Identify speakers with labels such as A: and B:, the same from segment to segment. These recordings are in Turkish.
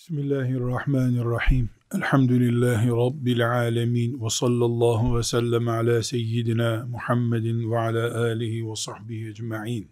A: Bismillahirrahmanirrahim. Elhamdülillahi Rabbil alemin. Ve sallallahu ve sellem ala seyyidina Muhammedin ve ala alihi ve sahbihi ecma'in.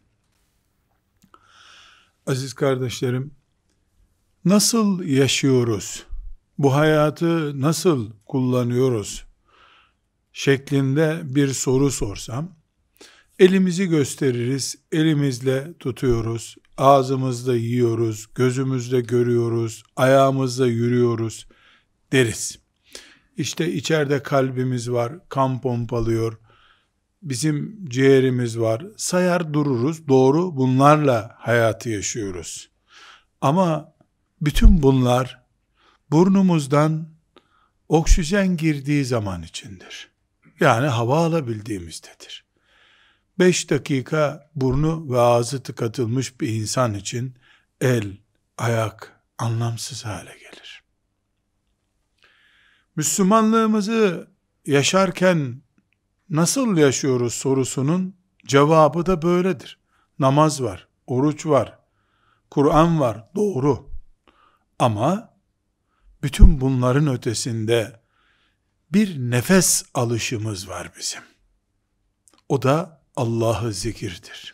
A: Aziz kardeşlerim, nasıl yaşıyoruz? Bu hayatı nasıl kullanıyoruz? Şeklinde bir soru sorsam, elimizi gösteririz, elimizle tutuyoruz, ağzımızla yiyoruz, gözümüzle görüyoruz, ayağımızla yürüyoruz deriz. İşte içeride kalbimiz var, kan pompalıyor, bizim ciğerimiz var, sayar dururuz, doğru, bunlarla hayatı yaşıyoruz. Ama bütün bunlar burnumuzdan oksijen girdiği zaman içindir. Yani hava alabildiğimizdedir. 5 dakika burnu ve ağzı tıkatılmış bir insan için el, ayak anlamsız hale gelir. Müslümanlığımızı yaşarken nasıl yaşıyoruz sorusunun cevabı da böyledir. Namaz var, oruç var, Kur'an var, doğru. Ama bütün bunların ötesinde bir nefes alışımız var bizim. O da Allah'ı zikirdir.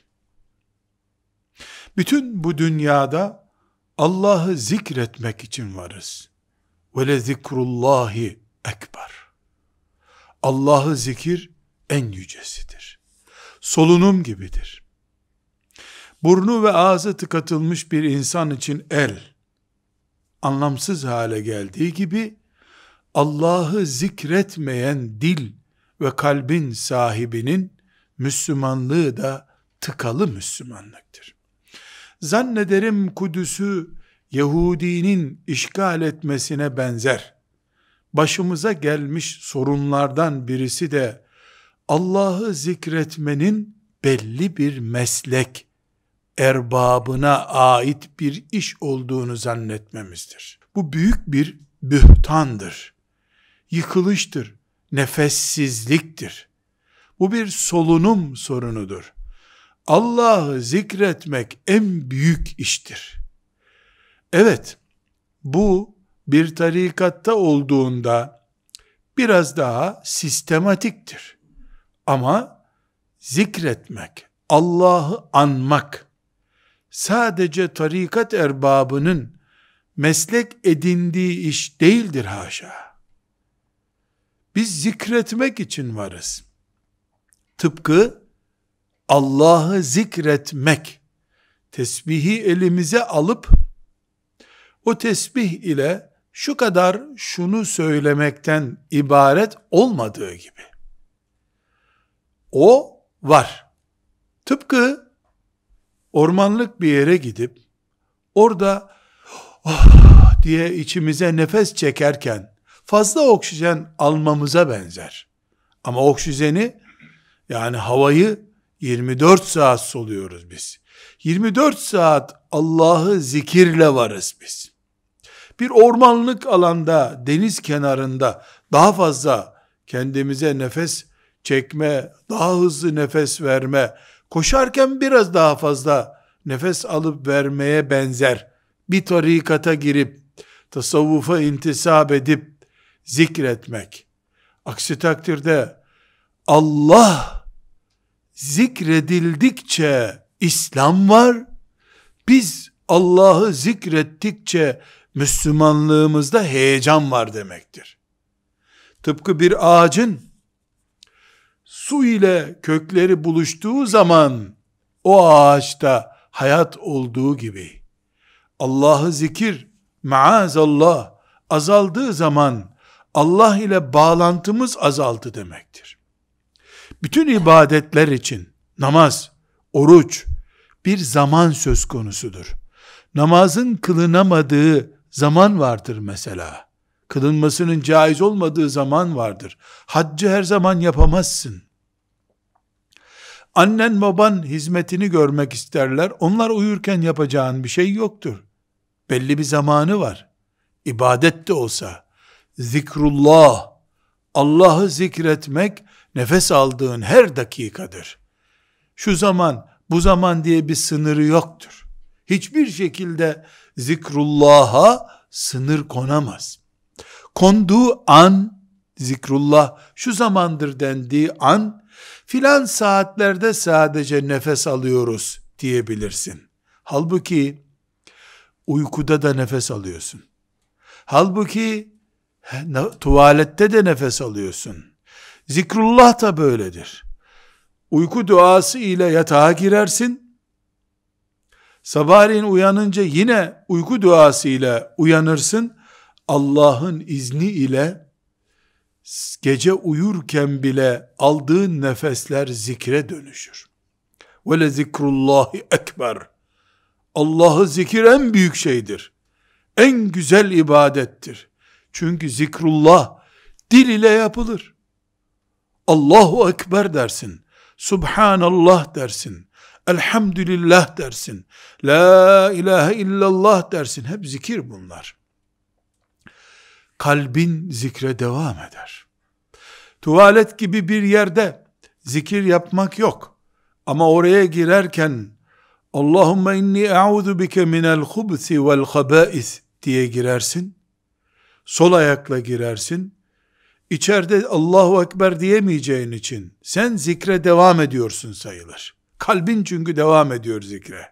A: Bütün bu dünyada Allah'ı zikretmek için varız. Ve le zikrullahi ekber. Allah'ı zikir en yücesidir. Solunum gibidir. Burnu ve ağzı tıkatılmış bir insan için el anlamsız hale geldiği gibi Allah'ı zikretmeyen dil ve kalbin sahibinin Müslümanlığı da tıkalı Müslümanlıktır. Zannederim Kudüs'ü Yahudinin işgal etmesine benzer. Başımıza gelmiş sorunlardan birisi de Allah'ı zikretmenin belli bir meslek erbabına ait bir iş olduğunu zannetmemizdir. Bu büyük bir bühtandır. Yıkılıştır, nefessizliktir. Bu bir solunum sorunudur. Allah'ı zikretmek en büyük iştir. Evet, bu bir tarikatta olduğunda biraz daha sistematiktir. Ama zikretmek, Allah'ı anmak, sadece tarikat erbabının meslek edindiği iş değildir haşa. Biz zikretmek için varız. Tıpkı Allah'ı zikretmek, tesbihi elimize alıp, o tesbih ile şu kadar şunu söylemekten ibaret olmadığı gibi. O var. Tıpkı ormanlık bir yere gidip, orada diye içimize nefes çekerken, fazla oksijen almamıza benzer. Ama oksijeni, yani havayı 24 saat soluyoruz biz. 24 saat Allah'ı zikirle varız biz. Bir ormanlık alanda, deniz kenarında daha fazla kendimize nefes çekme, daha hızlı nefes verme, koşarken biraz daha fazla nefes alıp vermeye benzer. Bir tarikata girip, tasavvufa intisap edip zikretmek. Aksi takdirde Allah zikredildikçe İslam var, biz Allah'ı zikrettikçe Müslümanlığımızda heyecan var demektir. Tıpkı bir ağacın su ile kökleri buluştuğu zaman o ağaçta hayat olduğu gibi, Allah'ı zikir maazallah azaldığı zaman Allah ile bağlantımız azaldı demektir. Bütün ibadetler için namaz, oruç bir zaman söz konusudur. Namazın kılınamadığı zaman vardır mesela. Kılınmasının caiz olmadığı zaman vardır. Haccı her zaman yapamazsın. Annen baban hizmetini görmek isterler. Onlar uyurken yapacağın bir şey yoktur. Belli bir zamanı var. İbadet de olsa, zikrullah, Allah'ı zikretmek, nefes aldığın her dakikadır. Şu zaman, bu zaman diye bir sınırı yoktur. Hiçbir şekilde zikrullah'a sınır konamaz. Konduğu an, zikrullah şu zamandır dendiği an, filan saatlerde sadece nefes alıyoruz diyebilirsin. Halbuki uykuda da nefes alıyorsun. Halbuki tuvalette de nefes alıyorsun. Zikrullah da böyledir. Uyku duası ile yatağa girersin. Sabahleyin uyanınca yine uyku duası ile uyanırsın. Allah'ın izni ile gece uyurken bile aldığın nefesler zikre dönüşür. Ve le zikrullahi ekber. Allah'ı zikir en büyük şeydir. En güzel ibadettir. Çünkü zikrullah dil ile yapılır. Allahu Ekber dersin. Subhanallah dersin. Elhamdülillah dersin. La ilahe illallah dersin. Hep zikir bunlar. Kalbin zikre devam eder. Tuvalet gibi bir yerde zikir yapmak yok. Ama oraya girerken Allahümme inni e'udhu bike minel hubsi vel habais diye girersin. Sol ayakla girersin. İçeride Allahu Ekber diyemeyeceğin için sen zikre devam ediyorsun sayılır. Kalbin çünkü devam ediyor zikre.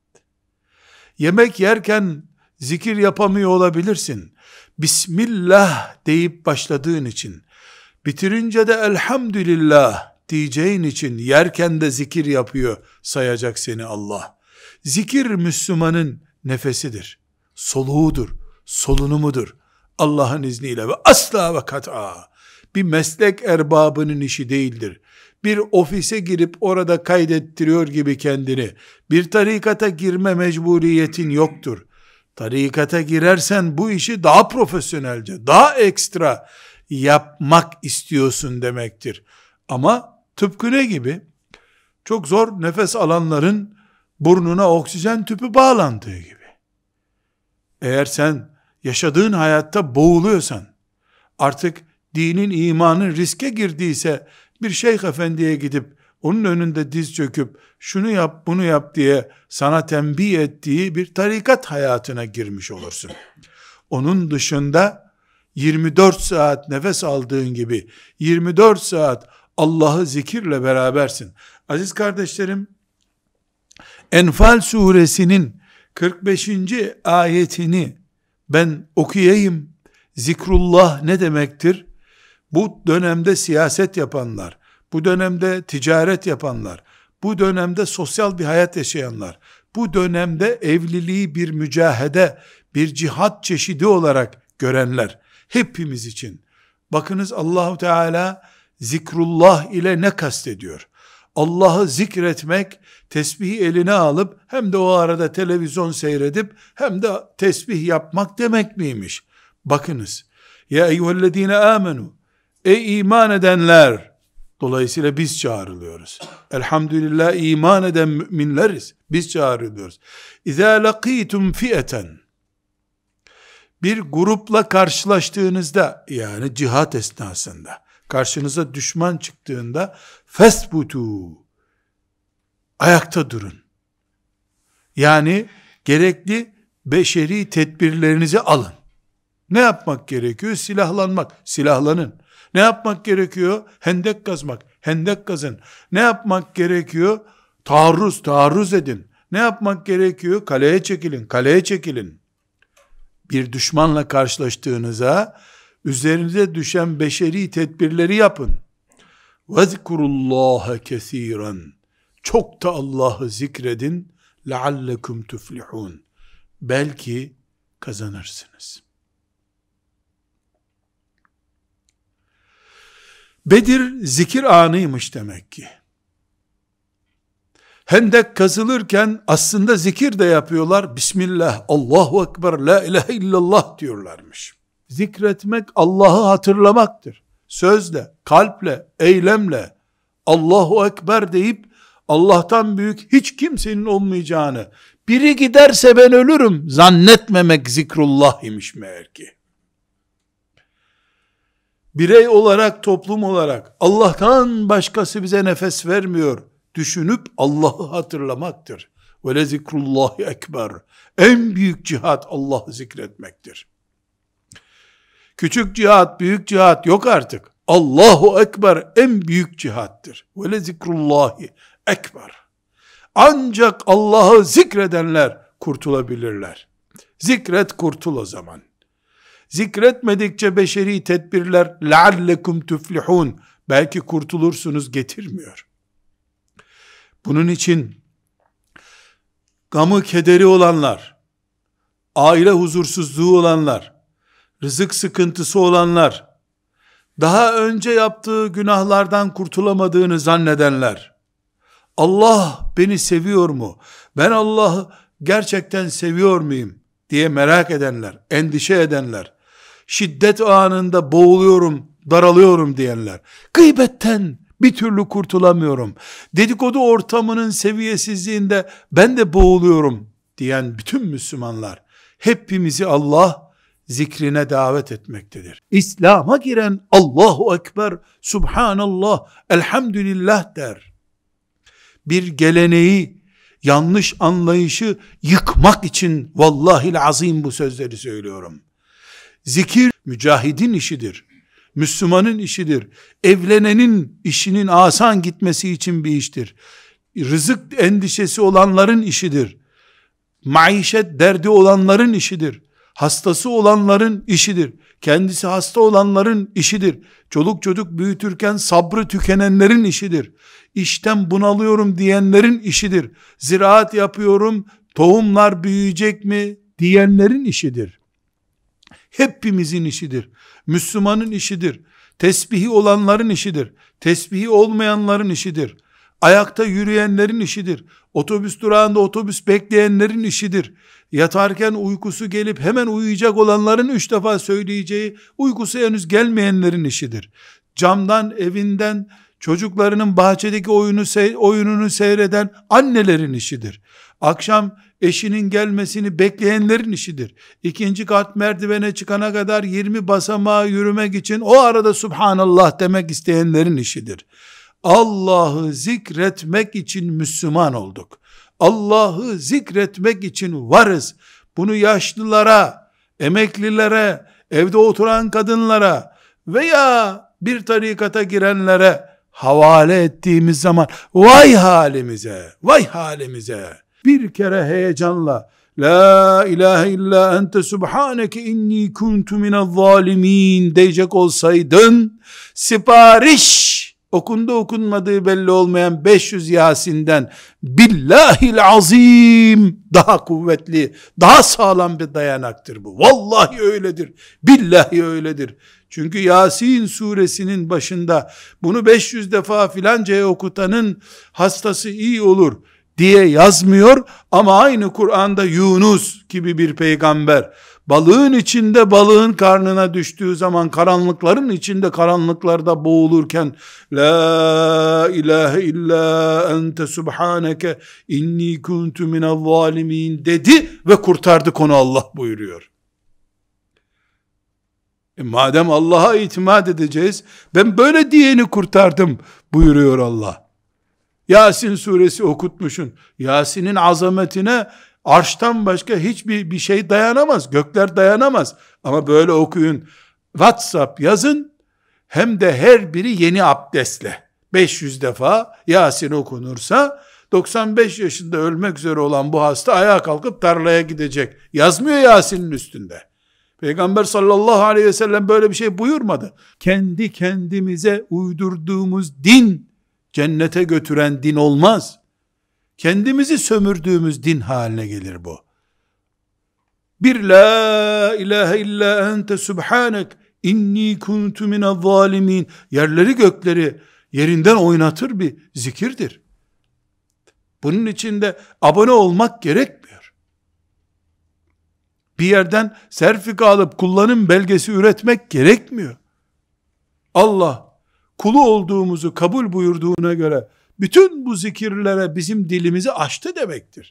A: Yemek yerken zikir yapamıyor olabilirsin. Bismillah deyip başladığın için, bitirince de elhamdülillah diyeceğin için yerken de zikir yapıyor sayacak seni Allah. Zikir Müslümanın nefesidir, soluğudur, solunumudur. Allah'ın izniyle ve asla ve kat'a bir meslek erbabının işi değildir. Bir ofise girip orada kaydettiriyor gibi kendini, bir tarikata girme mecburiyetin yoktur. Tarikata girersen bu işi daha profesyonelce, daha ekstra yapmak istiyorsun demektir. Ama tıpkı ne gibi? Çok zor nefes alanların burnuna oksijen tüpü bağlandığı gibi. Eğer sen yaşadığın hayatta boğuluyorsan, artık dinin, imanın riske girdiyse, bir şeyh efendiye gidip, onun önünde diz çöküp, şunu yap, bunu yap diye sana tembih ettiği bir tarikat hayatına girmiş olursun. Onun dışında, 24 saat nefes aldığın gibi, 24 saat Allah'ı zikirle berabersin. Aziz kardeşlerim, Enfal suresinin 45. ayetini ben okuyayım. Zikrullah ne demektir? Bu dönemde siyaset yapanlar, bu dönemde ticaret yapanlar, bu dönemde sosyal bir hayat yaşayanlar, bu dönemde evliliği bir mücahede, bir cihat çeşidi olarak görenler, hepimiz için. Bakınız Allahu Teala zikrullah ile ne kastediyor? Allah'ı zikretmek, tesbihi eline alıp, hem de o arada televizyon seyredip, hem de tesbih yapmak demek miymiş? Bakınız, ya eyyühellezine amenu, ey iman edenler, dolayısıyla biz çağrılıyoruz. Elhamdülillah iman eden müminleriz, biz çağrılıyoruz. İzâ lakîtum fi'eten, bir grupla karşılaştığınızda, yani cihat esnasında, karşınıza düşman çıktığında, fesbutu, ayakta durun. Yani gerekli beşeri tedbirlerinizi alın. Ne yapmak gerekiyor? Silahlanmak. Silahlanın. Ne yapmak gerekiyor? Hendek kazmak. Hendek kazın. Ne yapmak gerekiyor? Taarruz edin. Ne yapmak gerekiyor? Kaleye çekilin. Kaleye çekilin. Bir düşmanla karşılaştığınıza üzerinize düşen beşeri tedbirleri yapın. وَذْكُرُوا كَثِيرًا, çok da Allah'ı zikredin. لَعَلَّكُمْ تُفْلِحُونَ, belki kazanırsınız. Bedir zikir anıymış demek ki. Hendek kazılırken aslında zikir de yapıyorlar. Bismillah, Allahu Ekber, la ilahe illallah diyorlarmış. Zikretmek Allah'ı hatırlamaktır. Sözle, kalple, eylemle Allahu Ekber deyip Allah'tan büyük hiç kimsenin olmayacağını, biri giderse ben ölürüm zannetmemek zikrullah imiş meğer ki. Birey olarak, toplum olarak Allah'tan başkası bize nefes vermiyor düşünüp Allah'ı hatırlamaktır. Ve le zikrullahi ekber. En büyük cihat Allah'ı zikretmektir. Küçük cihat, büyük cihat yok artık. Allahu ekber en büyük cihattır. Ve le zikrullahi ekber. Ancak Allah'ı zikredenler kurtulabilirler. Zikret, kurtul o zaman. Zikretmedikçe beşeri tedbirler لَعَلَّكُمْ تُفْلِحُونَ belki kurtulursunuz getirmiyor. Bunun için gamı kederi olanlar, aile huzursuzluğu olanlar, rızık sıkıntısı olanlar, daha önce yaptığı günahlardan kurtulamadığını zannedenler, Allah beni seviyor mu? Ben Allah'ı gerçekten seviyor muyum diye merak edenler, endişe edenler, şiddet anında boğuluyorum, daralıyorum diyenler, gıybetten bir türlü kurtulamıyorum, dedikodu ortamının seviyesizliğinde ben de boğuluyorum diyen bütün Müslümanlar, hepimizi Allah zikrine davet etmektedir. İslam'a giren Allahu Ekber, Subhanallah, Elhamdülillah der. Bir geleneği, yanlış anlayışı yıkmak için vallahil azim bu sözleri söylüyorum. Zikir mücahidin işidir. Müslümanın işidir. Evlenenin işinin asan gitmesi için bir iştir. Rızık endişesi olanların işidir. Maişet derdi olanların işidir. Hastası olanların işidir. Kendisi hasta olanların işidir. Çoluk çocuk büyütürken sabrı tükenenlerin işidir. İşten bunalıyorum diyenlerin işidir. Ziraat yapıyorum, tohumlar büyüyecek mi diyenlerin işidir. Hepimizin işidir. Müslümanın işidir. Tesbihi olanların işidir. Tesbihi olmayanların işidir. Ayakta yürüyenlerin işidir. Otobüs durağında otobüs bekleyenlerin işidir. Yatarken uykusu gelip hemen uyuyacak olanların 3 defa söyleyeceği, uykusu henüz gelmeyenlerin işidir. Camdan, evinden, çocuklarının bahçedeki oyununu seyreden annelerin işidir. Akşam eşinin gelmesini bekleyenlerin işidir. 2. kat merdivene çıkana kadar 20 basamağı yürümek için o arada Subhanallah demek isteyenlerin işidir. Allah'ı zikretmek için Müslüman olduk. Allah'ı zikretmek için varız. Bunu yaşlılara, emeklilere, evde oturan kadınlara veya bir tarikata girenlere havale ettiğimiz zaman vay halimize, vay halimize. Bir kere heyecanla La ilahe illa ente subhaneke inni kuntu minel zalimin diyecek olsaydın, sipariş okundu okunmadığı belli olmayan 500 Yasin'den billahil azim daha kuvvetli, daha sağlam bir dayanaktır bu. Vallahi öyledir. Billahi öyledir. Çünkü Yasin suresinin başında bunu 500 defa filancaya okutanın hastası iyi olur diye yazmıyor ama aynı Kur'an'da Yunus gibi bir peygamber balığın içinde balığın karnına düştüğü zaman karanlıkların içinde karanlıklarda boğulurken La ilahe illa ente subhaneke inni kuntu minel zalimin dedi ve kurtardı konu Allah buyuruyor. Madem Allah'a itimat edeceğiz, ben böyle diyeni kurtardım buyuruyor Allah. Yasin suresi okutmuşsun. Yasin'in azametine arştan başka hiçbir şey dayanamaz. Gökler dayanamaz. Ama böyle okuyun. WhatsApp yazın. Hem de her biri yeni abdestle. 500 defa Yasin okunursa 95 yaşında ölmek üzere olan bu hasta ayağa kalkıp tarlaya gidecek. Yazmıyor Yasin'in üstünde. Peygamber sallallahu aleyhi ve sellem böyle bir şey buyurmadı. Kendi kendimize uydurduğumuz din cennete götüren din olmaz. Kendimizi sömürdüğümüz din haline gelir bu. Bir la ilahe illa ente subhanek inni kuntu minel zalimin yerleri gökleri yerinden oynatır bir zikirdir. Bunun için de abone olmak gerekmiyor. Bir yerden sertifika alıp kullanım belgesi üretmek gerekmiyor. Allah kulu olduğumuzu kabul buyurduğuna göre bütün bu zikirlere bizim dilimizi açtı demektir.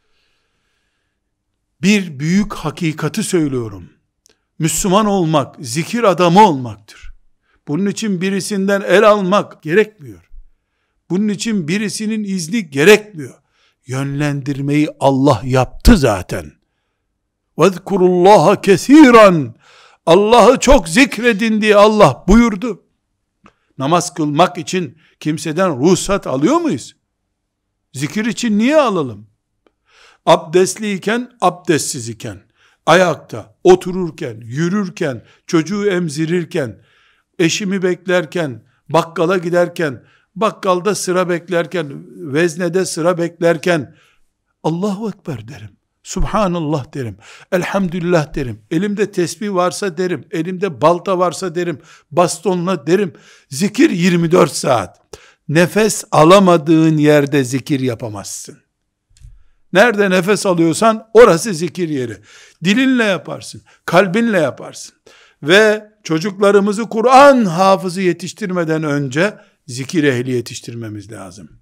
A: Bir büyük hakikati söylüyorum. Müslüman olmak, zikir adamı olmaktır. Bunun için birisinden el almak gerekmiyor. Bunun için birisinin izni gerekmiyor. yönlendirmeyi Allah yaptı zaten. وَذْكُرُوا kesiran. Allah'ı çok zikredin diye Allah buyurdu. Namaz kılmak için kimseden ruhsat alıyor muyuz? Zikir için niye alalım? Abdestliyken, abdestsiz iken, ayakta, otururken, yürürken, çocuğu emzirirken, eşimi beklerken, bakkala giderken, bakkalda sıra beklerken, veznede sıra beklerken, Allahu Ekber derim. Subhanallah derim. Elhamdülillah derim. Elimde tesbih varsa derim. Elimde balta varsa derim. Bastonla derim. Zikir 24 saat. Nefes alamadığın yerde zikir yapamazsın. Nerede nefes alıyorsan orası zikir yeri. Dilinle yaparsın. Kalbinle yaparsın. Ve çocuklarımızı Kur'an hafızı yetiştirmeden önce zikir ehli yetiştirmemiz lazım.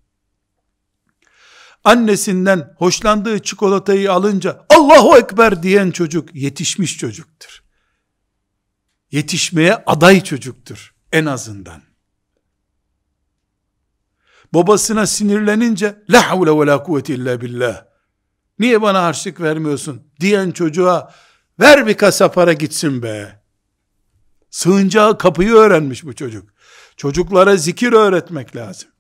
A: Annesinden hoşlandığı çikolatayı alınca Allahu Ekber diyen çocuk yetişmiş çocuktur. Yetişmeye aday çocuktur en azından. Babasına sinirlenince la havle ve la kuvvete illa billah. Niye bana harçlık vermiyorsun diyen çocuğa ver bir kasa para gitsin be. Sığınacağı kapıyı öğrenmiş bu çocuk. Çocuklara zikir öğretmek lazım.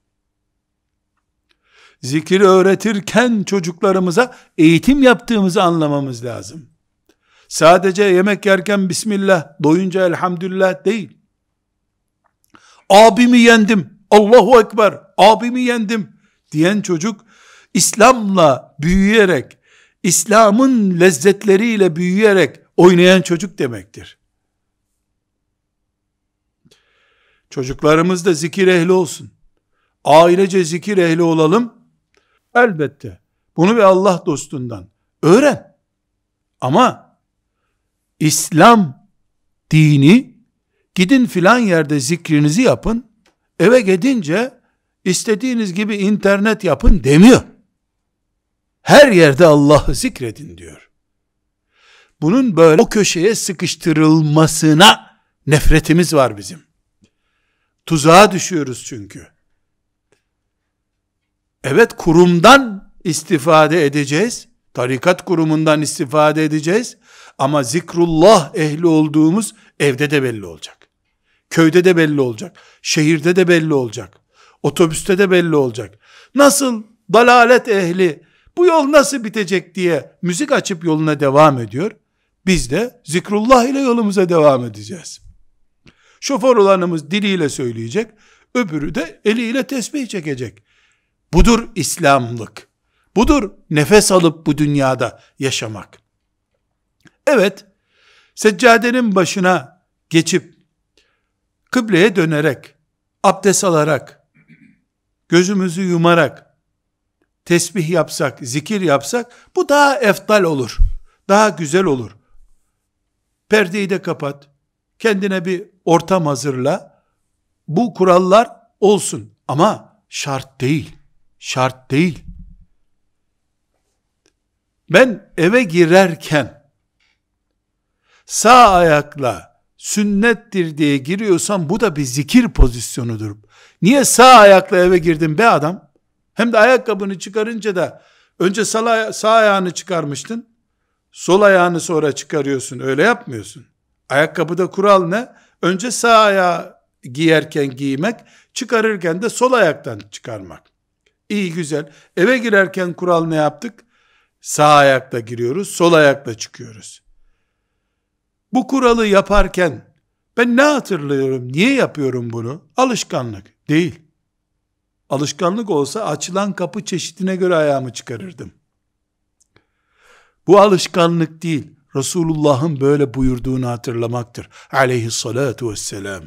A: Zikir öğretirken çocuklarımıza eğitim yaptığımızı anlamamız lazım. Sadece yemek yerken Bismillah, doyunca elhamdülillah değil. Abimi yendim, Allahu Ekber, abimi yendim diyen çocuk, İslam'la büyüyerek, İslam'ın lezzetleriyle büyüyerek oynayan çocuk demektir. Çocuklarımız da zikir ehli olsun. Ailece zikir ehli olalım. Elbette. Bunu bir Allah dostundan öğren. Ama İslam dini, gidin filan yerde zikrinizi yapın, eve gidince istediğiniz gibi internet yapın demiyor. Her yerde Allah'ı zikredin diyor. Bunun böyle o köşeye sıkıştırılmasına nefretimiz var bizim. Tuzağa düşüyoruz çünkü. Evet, kurumdan istifade edeceğiz. Tarikat kurumundan istifade edeceğiz. Ama zikrullah ehli olduğumuz evde de belli olacak. Köyde de belli olacak. Şehirde de belli olacak. Otobüste de belli olacak. Nasıl dalalet ehli bu yol nasıl bitecek diye müzik açıp yoluna devam ediyor. Biz de zikrullah ile yolumuza devam edeceğiz. Şoför olanımız diliyle söyleyecek. Öbürü de eliyle tesbih çekecek. Budur İslamlık. Budur nefes alıp bu dünyada yaşamak. Evet, seccadenin başına geçip, kıbleye dönerek, abdest alarak, gözümüzü yumarak, tesbih yapsak, zikir yapsak, bu daha eftal olur. Daha güzel olur. Perdeyi de kapat. Kendine bir ortam hazırla. Bu kurallar olsun. Ama şart değil. Şart değil. Ben eve girerken sağ ayakla sünnettir diye giriyorsam bu da bir zikir pozisyonudur. Niye sağ ayakla eve girdin be adam? Hem de ayakkabını çıkarınca da önce sağ ayağını çıkarmıştın. Sol ayağını sonra çıkarıyorsun. Öyle yapmıyorsun. Ayakkabıda kural ne? Önce sağ ayağı giyerken giymek, çıkarırken de sol ayaktan çıkarmak. İyi güzel. Eve girerken kural ne yaptık? Sağ ayakla giriyoruz, sol ayakla çıkıyoruz. Bu kuralı yaparken ben ne hatırlıyorum, niye yapıyorum bunu? Alışkanlık değil. Alışkanlık olsa açılan kapı çeşidine göre ayağımı çıkarırdım. Bu alışkanlık değil, Resulullah'ın böyle buyurduğunu hatırlamaktır. Aleyhissalatu vesselam.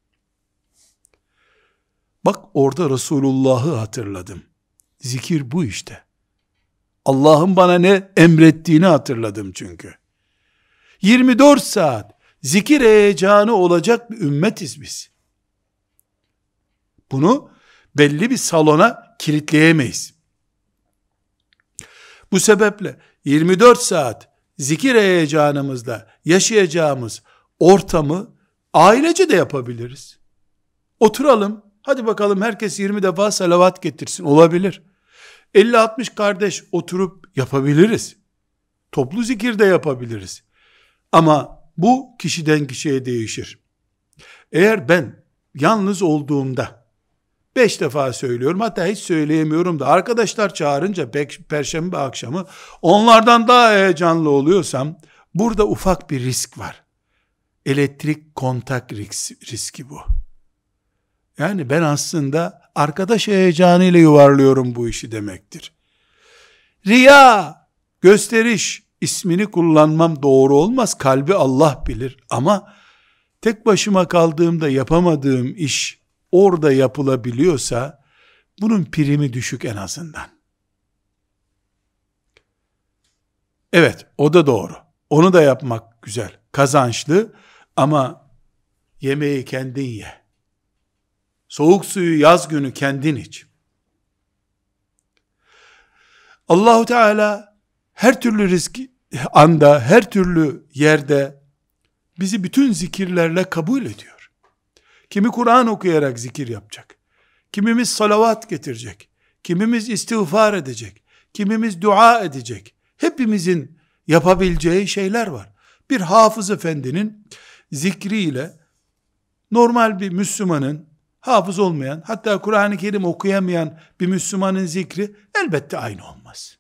A: Bak orada Resulullah'ı hatırladım. Zikir bu işte. Allah'ın bana ne emrettiğini hatırladım çünkü. 24 saat zikir heyecanı olacak bir ümmetiz biz. Bunu belli bir salona kilitleyemeyiz. Bu sebeple 24 saat zikir heyecanımızla yaşayacağımız ortamı ailece de yapabiliriz. Oturalım, hadi bakalım herkes 20 defa salavat getirsin, olabilir. 50-60 kardeş oturup yapabiliriz. Toplu zikir de yapabiliriz. Ama bu kişiden kişiye değişir. Eğer ben yalnız olduğumda 5 defa söylüyorum, hatta hiç söyleyemiyorum da arkadaşlar çağırınca perşembe akşamı onlardan daha heyecanlı oluyorsam, burada ufak bir risk var. Elektrik kontak riski bu. Yani ben aslında arkadaş heyecanıyla yuvarlıyorum bu işi demektir. Riya, gösteriş ismini kullanmam doğru olmaz. Kalbi Allah bilir. Ama tek başıma kaldığımda yapamadığım iş orada yapılabiliyorsa bunun primi düşük en azından. Evet, o da doğru. Onu da yapmak güzel, kazançlı, ama yemeği kendin ye. Soğuk suyu yaz günü kendin iç. Allahu Teala her türlü risk anda, her türlü yerde bizi bütün zikirlerle kabul ediyor. Kimi Kur'an okuyarak zikir yapacak. Kimimiz salavat getirecek. Kimimiz istiğfar edecek. Kimimiz dua edecek. Hepimizin yapabileceği şeyler var. Bir hafız efendinin zikriyle normal bir Müslümanın, hafız olmayan, hatta Kur'an-ı Kerim okuyamayan bir Müslümanın zikri elbette aynı olmaz.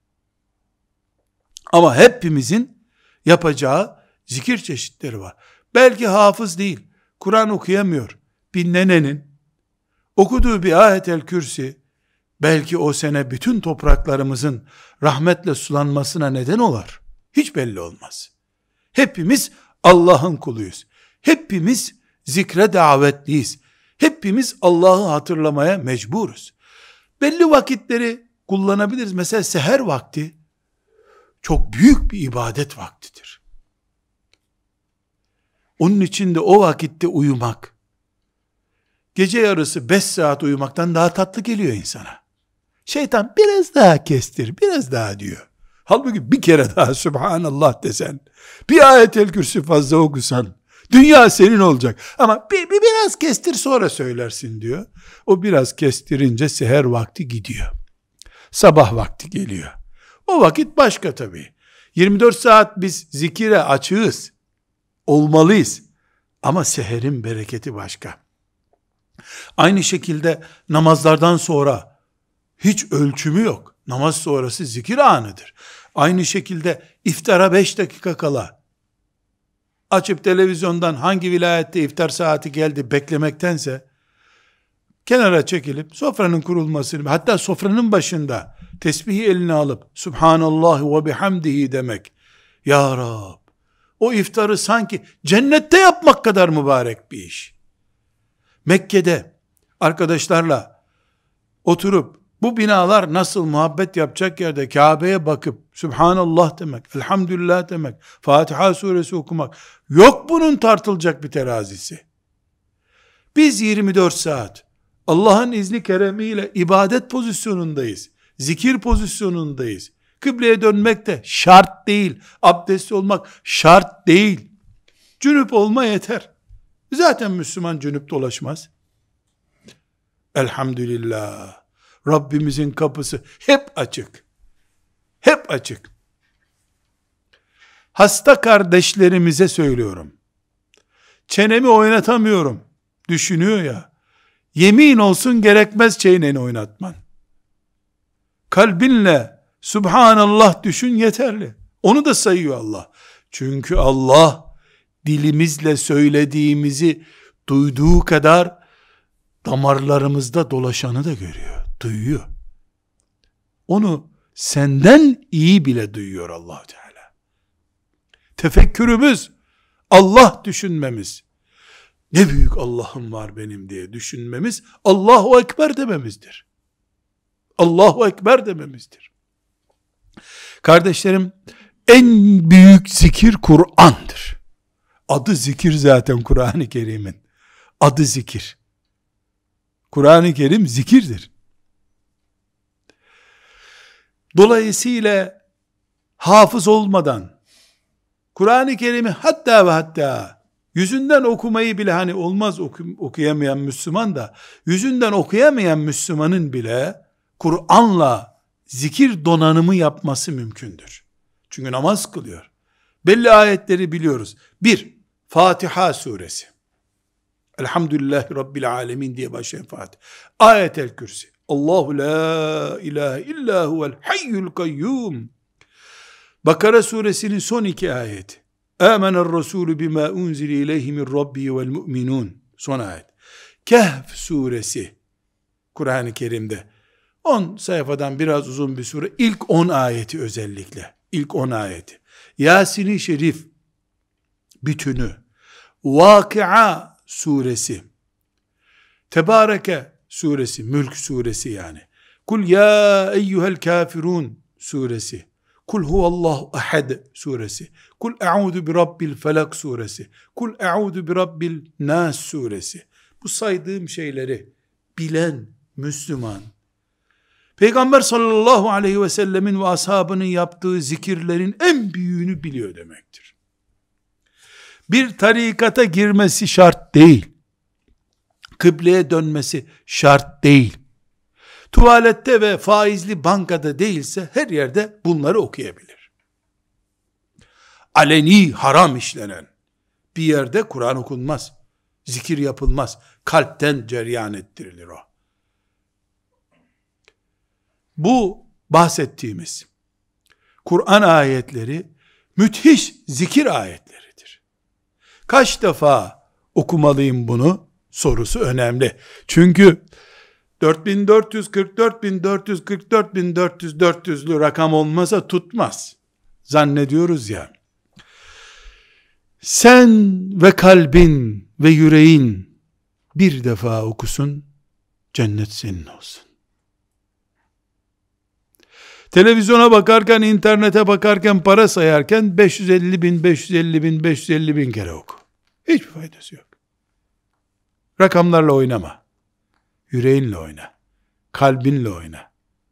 A: Ama hepimizin yapacağı zikir çeşitleri var. Belki hafız değil, Kur'an okuyamıyor bir nenenin okuduğu bir ayetel kürsi, belki o sene bütün topraklarımızın rahmetle sulanmasına neden olur. Hiç belli olmaz. Hepimiz Allah'ın kuluyuz. Hepimiz zikre davetliyiz. Hepimiz Allah'ı hatırlamaya mecburuz. Belli vakitleri kullanabiliriz. Mesela seher vakti çok büyük bir ibadet vaktidir. Onun için de o vakitte uyumak, gece yarısı 5 saat uyumaktan daha tatlı geliyor insana. Şeytan biraz daha kestir, biraz daha diyor. Halbuki bir kere daha Subhanallah desen, bir ayetel kürsü fazla okusan, dünya senin olacak. Ama biraz kestir sonra söylersin diyor. O biraz kestirince seher vakti gidiyor. Sabah vakti geliyor. O vakit başka tabii. 24 saat biz zikire açığız. Olmalıyız. Ama seherin bereketi başka. Aynı şekilde namazlardan sonra hiç ölçümü yok. Namaz sonrası zikir anıdır. Aynı şekilde iftara 5 dakika kala açıp televizyondan hangi vilayette iftar saati geldi beklemektense kenara çekilip sofranın kurulmasını, hatta sofranın başında tesbihi eline alıp Subhanallah ve bihamdihi demek. Ya Rab, o iftarı sanki cennette yapmak kadar mübarek bir iş. Mekke'de arkadaşlarla oturup bu binalar nasıl muhabbet yapacak yerde Kabe'ye bakıp Subhanallah demek, Elhamdülillah demek, Fatiha suresi okumak, yok bunun tartılacak bir terazisi. Biz 24 saat Allah'ın izni keremiyle ibadet pozisyonundayız, zikir pozisyonundayız. Kıbleye dönmek de şart değil, abdestli olmak şart değil. Cünüp olma yeter. Zaten Müslüman cünüp dolaşmaz. Elhamdülillah. Rabbimizin kapısı hep açık. Hep açık. Hasta kardeşlerimize söylüyorum. Çenemi oynatamıyorum. Düşünüyor ya. Yemin olsun gerekmez çeneni oynatman. Kalbinle Subhanallah düşün yeterli. Onu da sayıyor Allah. Çünkü Allah dilimizle söylediğimizi duyduğu kadar damarlarımızda dolaşanı da görüyor, duyuyor. Onu senden iyi bile duyuyor Allah Teala. Tefekkürümüz, Allah düşünmemiz, ne büyük Allah'ım var benim diye düşünmemiz, Allahu Ekber dememizdir. Allahu Ekber dememizdir. Kardeşlerim, en büyük zikir Kur'an'dır. Adı zikir zaten Kur'an-ı Kerim'in. Adı zikir. Kur'an-ı Kerim zikirdir. Dolayısıyla hafız olmadan Kur'an-ı Kerim'i hatta ve hatta yüzünden okumayı bile hani olmaz okuyamayan Müslüman da yüzünden okuyamayan Müslümanın bile Kur'an'la zikir donanımı yapması mümkündür. Çünkü namaz kılıyor. Belli ayetleri biliyoruz. 1. Fatiha suresi. Elhamdülillahi Rabbil alemin diye başlayan Fatiha. Ayet-el Kürsi. Allahu la ilahe illa huvel hayyul kayyum. Bakara suresinin son 2 ayeti. Âmener Resulü bimâ unzile ileyhi min Rabbi vel mu'minun. Son ayet. Kehf suresi. Kur'an-ı Kerim'de 10 sayfadan biraz uzun bir sure. İlk 10 ayeti özellikle. İlk 10 ayeti. Yasin-i Şerif bütünü. Vakıa suresi. Tebareke suresi. Mülk suresi yani. Kul ya eyyuhel kafirun suresi. Kul huvallahu ahad suresi. Kul e'udu bi rabbil felak suresi. Kul e'udu bi rabbil nas suresi. Bu saydığım şeyleri bilen Müslüman, Peygamber sallallahu aleyhi ve sellemin ve ashabının yaptığı zikirlerin en büyüğünü biliyor demektir. Bir tarikata girmesi şart değil. Kıbleye dönmesi şart değil. Tuvalette ve faizli bankada değilse her yerde bunları okuyabilir. Aleni haram işlenen bir yerde Kur'an okunmaz. Zikir yapılmaz. Kalpten cereyan ettirilir o. Bu bahsettiğimiz Kur'an ayetleri müthiş zikir ayetleridir. Kaç defa okumalıyım bunu sorusu önemli. Çünkü 4444 rakam olmasa tutmaz. Zannediyoruz ya. Sen ve kalbin ve yüreğin bir defa okusun, cennet senin olsun. Televizyona bakarken, internete bakarken, para sayarken 550 bin kere oku. Hiçbir faydası yok. Rakamlarla oynama. Yüreğinle oyna. Kalbinle oyna.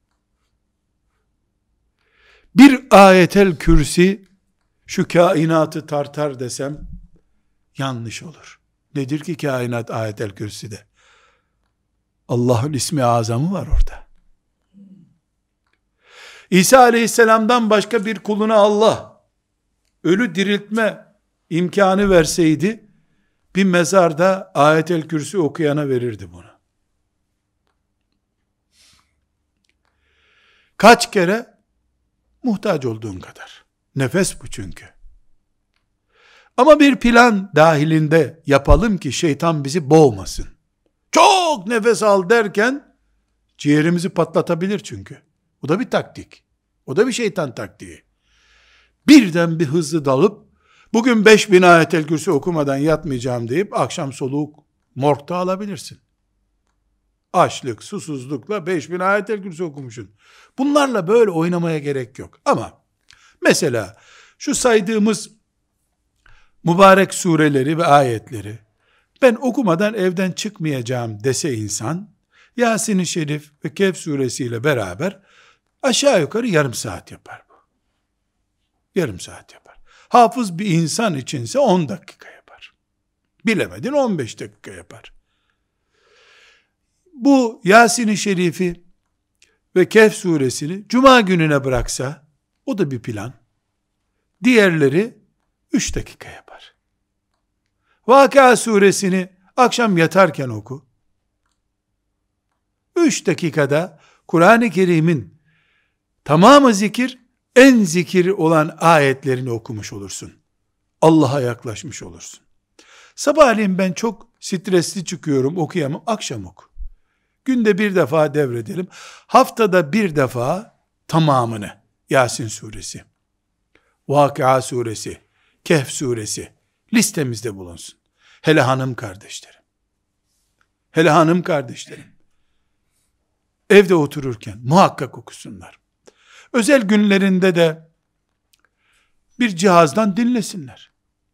A: Bir ayetel kürsi şu kainatı tartar desem yanlış olur. Nedir ki kainat ayetel kürside? Allah'ın ismi azamı var orada. İsa aleyhisselamdan başka bir kuluna Allah ölü diriltme imkanı verseydi bir mezarda ayetel kürsi okuyana verirdi bunu. Kaç kere? Muhtaç olduğun kadar. Nefes bu çünkü. Ama bir plan dahilinde yapalım ki şeytan bizi boğmasın. Çok nefes al derken ciğerimizi patlatabilir çünkü. Bu da bir taktik. O da bir şeytan taktiği. Birden bir hızlı dalıp bugün 5000 ayetel kürsi okumadan yatmayacağım deyip akşam soluğu morgda alabilirsin. Açlık, susuzlukla 5000 ayetel kürsi okumuşsun. Bunlarla böyle oynamaya gerek yok. Ama mesela şu saydığımız mübarek sureleri ve ayetleri ben okumadan evden çıkmayacağım dese insan, Yasin-i Şerif ve Kehf suresiyle beraber aşağı yukarı yarım saat yapar bu. Yarım saat yapar. Hafız bir insan içinse 10 dakika yapar. Bilemedin 15 dakika yapar. Bu Yasin-i Şerif'i ve Kehf suresini Cuma gününe bıraksa, o da bir plan. Diğerleri 3 dakika yapar. Vakıa suresini akşam yatarken oku. 3 dakikada Kur'an-ı Kerim'in tamamı zikir, en zikir olan ayetlerini okumuş olursun. Allah'a yaklaşmış olursun. Sabahleyin ben çok stresli çıkıyorum, okuyamam. Akşam oku. Günde bir defa devredelim. Haftada bir defa tamamını. Yasin suresi, Vakıa suresi, Kehf suresi listemizde bulunsun. Hele hanım kardeşlerim. Hele hanım kardeşlerim. Evde otururken muhakkak okusunlar. Özel günlerinde de bir cihazdan dinlesinler.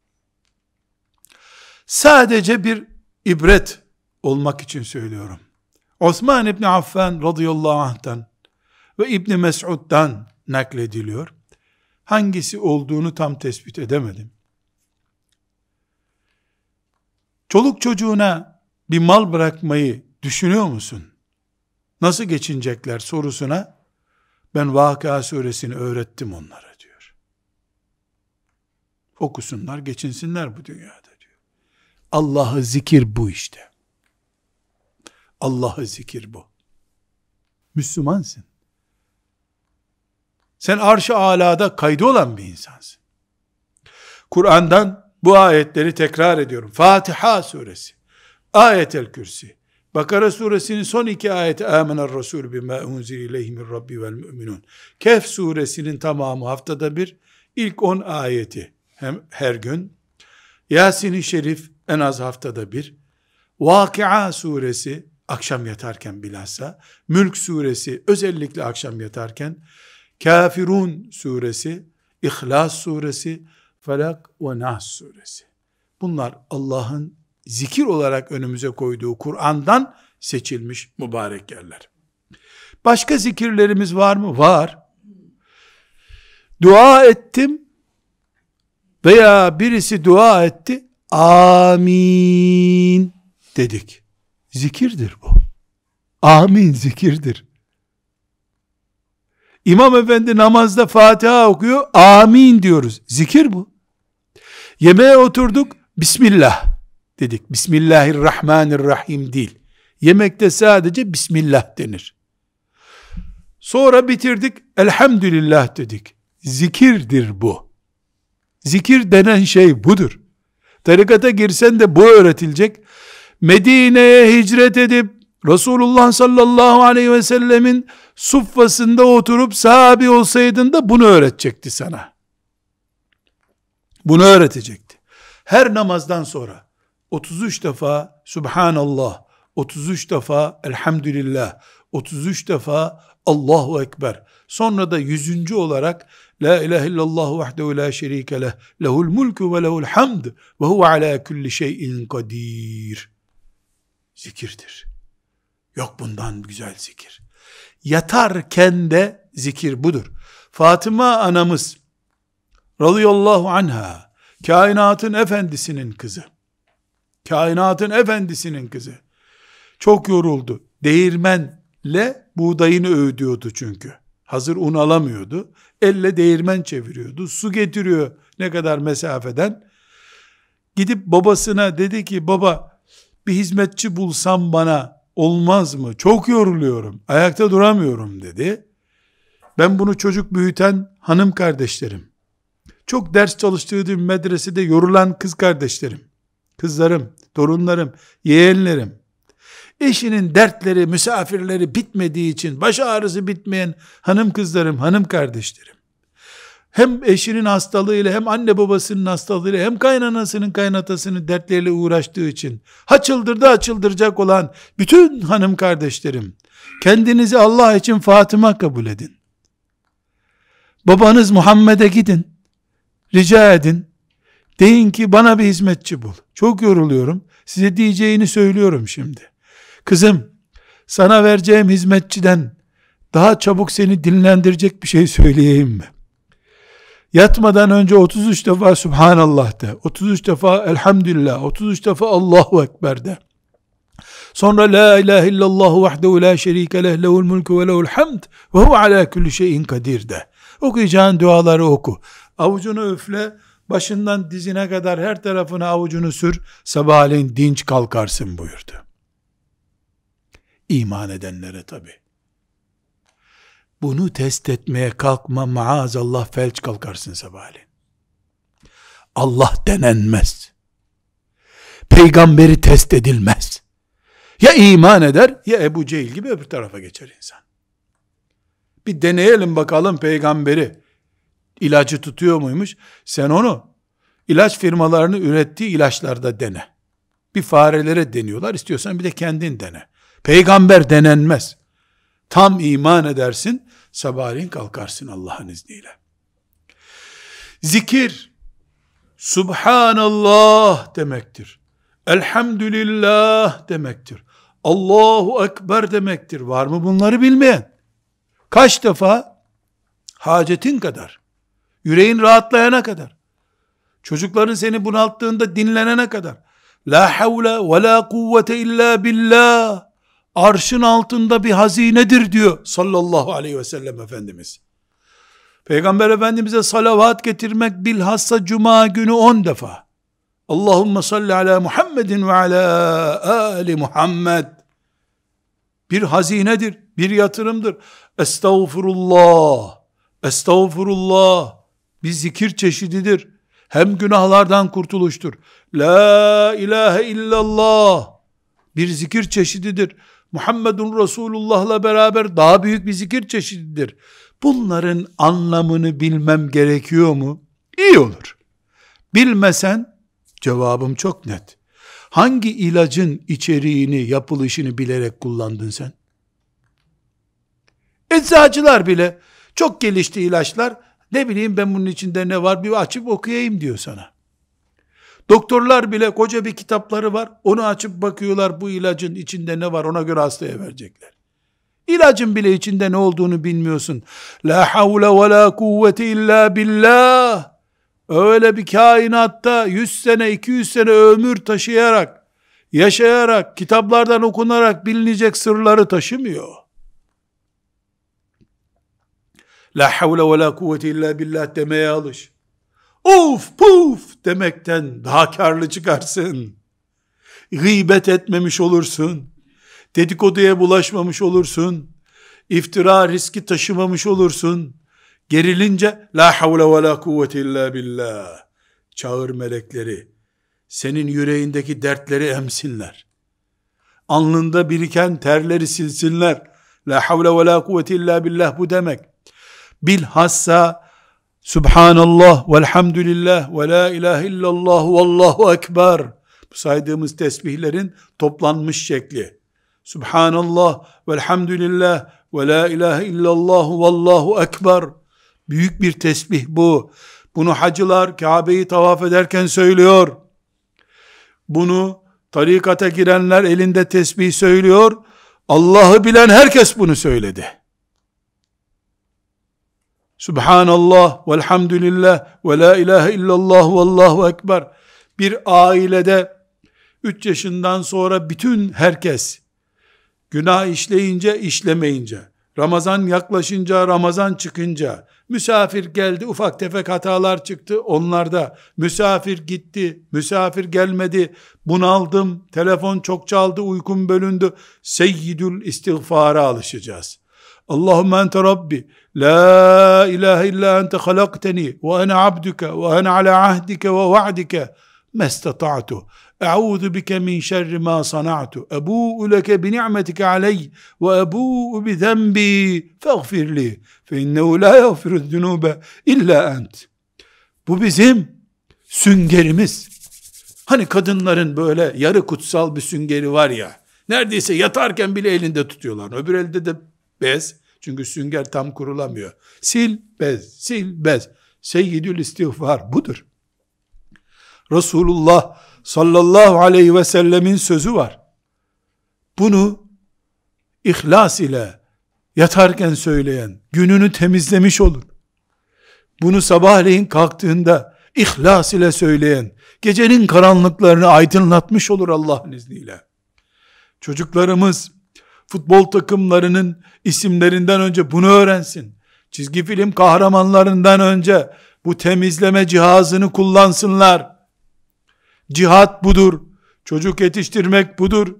A: Sadece bir ibret olmak için söylüyorum. Osman İbni Affan radıyallahu anh'tan ve İbni Mes'ud'dan naklediliyor. Hangisi olduğunu tam tespit edemedim. Çoluk çocuğuna bir mal bırakmayı düşünüyor musun? Nasıl geçinecekler sorusuna, Ben Vakıa suresini öğrettim onlara diyor. Okusunlar, geçinsinler bu dünyada diyor. Allah'ı zikir bu işte. Allah'ı zikir bu. Müslümansın. Sen arş-ı alada kaydı olan bir insansın. Kur'an'dan bu ayetleri tekrar ediyorum. Fatiha suresi, Ayetel Kürsi, Bakara suresinin son 2 ayeti Âmener Rasûlü bimâ unzile ileyhi min Rabbi vel mü'minûn. Kehf suresinin tamamı haftada bir, ilk 10 ayeti hem her gün. Yasin-i Şerif en az haftada bir. Vakıa suresi akşam yatarken bilhassa. Mülk suresi özellikle akşam yatarken. Kafirun suresi, İhlas suresi, Felak ve Nas suresi. Bunlar Allah'ın zikir olarak önümüze koyduğu Kur'an'dan seçilmiş mübarek yerler. Başka zikirlerimiz var mı? Var. Dua ettim veya birisi dua etti, amin dedik. Zikirdir bu. Amin zikirdir. İmam efendi namazda Fatiha okuyor, amin diyoruz. Zikir bu. Yemeğe oturduk, Bismillah dedik. Bismillahirrahmanirrahim değil. Yemekte sadece Bismillah denir. Sonra bitirdik, Elhamdülillah dedik. Zikirdir bu. Zikir denen şey budur. Tarikata girsen de bu öğretilecek. Medine'ye hicret edip Resulullah sallallahu aleyhi ve sellemin suffasında oturup sahabi olsaydın da bunu öğretecekti sana. Bunu öğretecekti. Her namazdan sonra 33 defa Subhanallah, 33 defa Elhamdülillah, 33 defa Allahu Ekber. Sonra da 100. olarak La ilahe illallah vahdehu la şerike leh, lehul mulku ve lehul hamd ve huve ala kulli şeyin kadir. Zikirdir. Yok bundan güzel zikir. Yatarken de zikir budur. Fatıma anamız radıyallahu anha, kainatın efendisinin kızı. Kainatın efendisinin kızı. Çok yoruldu. Değirmenle buğdayını öğüdüyordu çünkü. Hazır un alamıyordu. Elle değirmen çeviriyordu. Su getiriyor ne kadar mesafeden. Gidip babasına dedi ki, baba bir hizmetçi bulsam bana olmaz mı? Çok yoruluyorum. Ayakta duramıyorum dedi. Ben bunu çocuk büyüten hanım kardeşlerim, çok ders çalıştırdığım medresede yorulan kız kardeşlerim, kızlarım, torunlarım, yeğenlerim, eşinin dertleri, misafirleri bitmediği için baş ağrısı bitmeyen hanım kızlarım, hanım kardeşlerim, hem eşinin hastalığıyla hem anne babasının hastalığıyla hem kaynanasının kaynatasının dertleriyle uğraştığı için çıldıracak olan bütün hanım kardeşlerim, kendinizi Allah için Fatıma kabul edin. Babanız Muhammed'e gidin, rica edin, deyin ki bana bir hizmetçi bul. Çok yoruluyorum, size diyeceğini söylüyorum şimdi. Kızım, sana vereceğim hizmetçiden daha çabuk seni dinlendirecek bir şey söyleyeyim mi? Yatmadan önce 33 defa Subhanallah de, 33 defa Elhamdülillah, 33 defa Allahu Ekber de. Sonra La ilahe illallah vahdehu la şerike leh, lehul mulku ve lehul hamd ve huve ala kulli şeyin kadir de. Okuyacağın duaları oku. Avucunu üfle, başından dizine kadar her tarafına avucunu sür, sabahleyin dinç kalkarsın buyurdu. İman edenlere tabi. Bunu test etmeye kalkma, maazallah felç kalkarsın sabahleyin. Allah denenmez. Peygamberi test edilmez. Ya iman eder ya Ebu Cehil gibi öbür tarafa geçer insan. Bir deneyelim bakalım peygamberi ilacı tutuyor muymuş? Sen onu ilaç firmalarının ürettiği ilaçlarda dene. Bir farelere deniyorlar, istiyorsan bir de kendin dene. Peygamber denenmez. Tam iman edersin, sabahleyin kalkarsın Allah'ın izniyle. Zikir, Subhanallah demektir. Elhamdülillah demektir. Allahu Ekber demektir. Var mı bunları bilmeyen? Kaç defa? Hacetin kadar. Yüreğin rahatlayana kadar. Çocukların seni bunalttığında dinlenene kadar. La havle ve la kuvvete illa billah. arşın altında bir hazinedir diyor sallallahu aleyhi ve sellem Efendimiz. Peygamber Efendimiz'e salavat getirmek bilhassa cuma günü 10 defa. Allahümme salli ala Muhammedin ve ala ali Muhammed. Bir hazinedir, bir yatırımdır. Estağfurullah, estağfurullah bir zikir çeşididir. Hem günahlardan kurtuluştur. La ilahe illallah bir zikir çeşididir. Muhammedun Resulullah'la beraber daha büyük bir zikir çeşididir. Bunların anlamını bilmem gerekiyor mu? İyi olur. Bilmesen, cevabım çok net. Hangi ilacın içeriğini, yapılışını bilerek kullandın sen? Eczacılar bile çok gelişti ilaçlar. Ne bileyim ben bunun içinde ne var bir açıp okuyayım diyor sana. Doktorlar bile koca bir kitapları var. Onu açıp bakıyorlar bu ilacın içinde ne var ona göre hastaya verecekler. İlacın bile içinde ne olduğunu bilmiyorsun. La havle ve la kuvvete illa billah. Öyle bir kainatta 100 sene 200 sene ömür taşıyarak, yaşayarak, kitaplardan okunarak bilinecek sırları taşımıyor. La havle ve la kuvvete illa billah demeye alış. Of puf demekten daha karlı çıkarsın. Gıybet etmemiş olursun. Dedikoduya bulaşmamış olursun. İftira riski taşımamış olursun. Gerilince la havle ve la kuvvete illa billah. Çağır melekleri. Senin yüreğindeki dertleri emsinler. Alnında biriken terleri silsinler. La havle ve la kuvvete illa billah bu demek. Bilhassa Subhanallah velhamdülillah ve la ilahe illallah vallahu ekber. Bu saydığımız tesbihlerin toplanmış şekli. Subhanallah velhamdülillah ve la ilahe illallah vallahu ekber. Büyük bir tesbih bu. Bunu hacılar Kabe'yi tavaf ederken söylüyor. Bunu tarikata girenler elinde tesbih söylüyor. Allah'ı bilen herkes bunu söyledi. Subhanallah velhamdülillah ve la ilahe illallah vallahu ekber. Bir ailede 3 yaşından sonra bütün herkes günah işleyince işlemeyince, Ramazan yaklaşınca, Ramazan çıkınca, misafir geldi, ufak tefek hatalar çıktı, onlarda misafir gitti, misafir gelmedi, bunaldım, telefon çok çaldı, uykum bölündü, seyyidül istiğfara alışacağız. Allahümme ente Rabbi, la ilahe illa ente halakteni, ve ene abduke, ve ene ala ahdike ve va'dike, mestata'tu. Eûzu bike min şerri ma sana'tu. Ebû'u leke bi ni'metike aleyh ve ebû'u bi zenbi feğfirli. Fe innehu la yağfiru'z zunûbe illa ent. Bu bizim süngerimiz. Hani kadınların böyle yarı kutsal bir süngeri var ya. Neredeyse yatarken bile elinde tutuyorlar. Öbür elde de bez. Çünkü sünger tam kurulamıyor. Sil bez, sil bez. Seyyidül istiğfar budur. Resulullah sallallahu aleyhi ve sellemin sözü var. Bunu ihlas ile yatarken söyleyen gününü temizlemiş olur. Bunu sabahleyin kalktığında ihlas ile söyleyen gecenin karanlıklarını aydınlatmış olur Allah'ın izniyle. Çocuklarımız futbol takımlarının isimlerinden önce bunu öğrensin. Çizgi film kahramanlarından önce bu temizleme cihazını kullansınlar. Cihat budur. Çocuk yetiştirmek budur.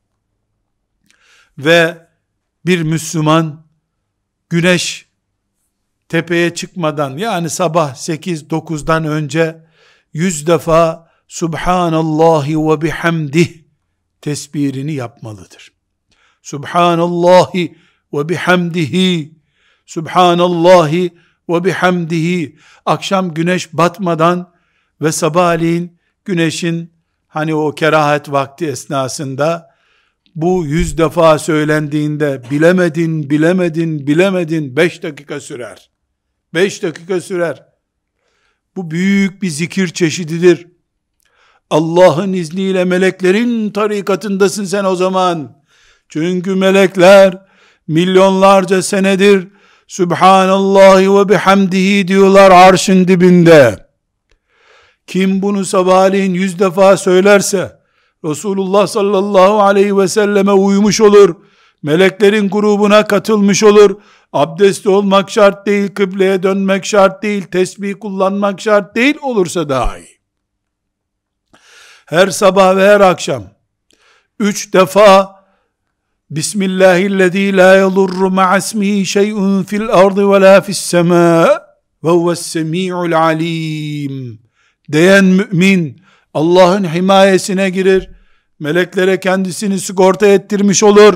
A: Ve bir Müslüman güneş tepeye çıkmadan yani sabah 8-9'dan önce 100 defa Subhanallahi ve bihamdih tesbirini yapmalıdır. Subhanallahi ve bihamdihi Subhanallahi ve bihamdihi akşam güneş batmadan ve sabahleyin güneşin hani o kerahat vakti esnasında bu 100 defa söylendiğinde bilemedin 5 dakika sürer. 5 dakika sürer. Bu büyük bir zikir çeşididir. Allah'ın izniyle meleklerin tarikatındasın sen o zaman. Çünkü melekler milyonlarca senedir Subhanallahi ve bihamdihi diyorlar arşın dibinde. Kim bunu sabahleyin 100 defa söylerse Resulullah sallallahu aleyhi ve selleme uymuş olur. Meleklerin grubuna katılmış olur. Abdestli olmak şart değil, kıbleye dönmek şart değil, tesbih kullanmak şart değil, olursa daha iyi. Her sabah ve her akşam 3 defa Bismillahillezî lâ yadurru ma'asmihi şey'un fil ardı ve lâ fissemâ ve huves-semî'ul alîm diyen mümin Allah'ın himayesine girir. Meleklere kendisini sigorta ettirmiş olur.